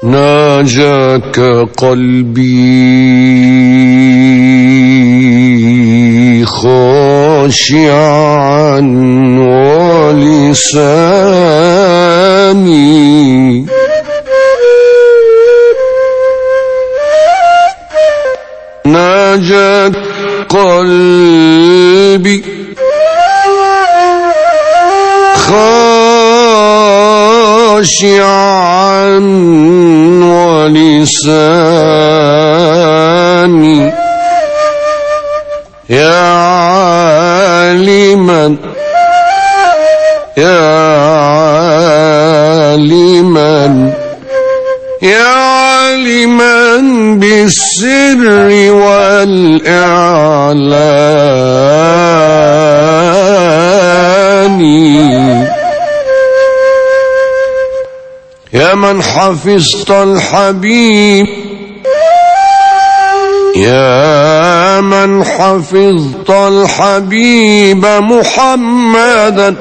ناجاك قلبي خاشعا ولساني ناجاك قلبي خاشعا ولساني يا عالما يا عالما يا عالما بالسر والإعلان يا من حفظت الحبيب يا من حفظت الحبيب محمدا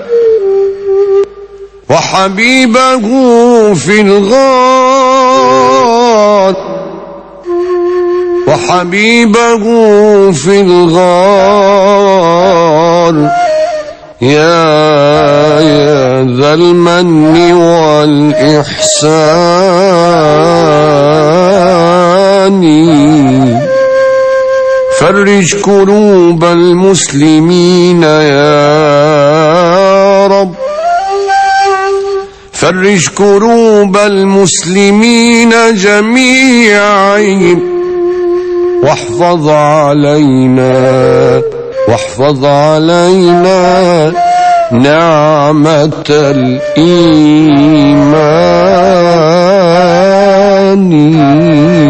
وحبيبه في الغار وحبيبه في الغار يا ذا المن والإحسان فرج كروب المسلمين يا رب فرج كروب المسلمين جميعهم واحفظ علينا نعمة الإيمان.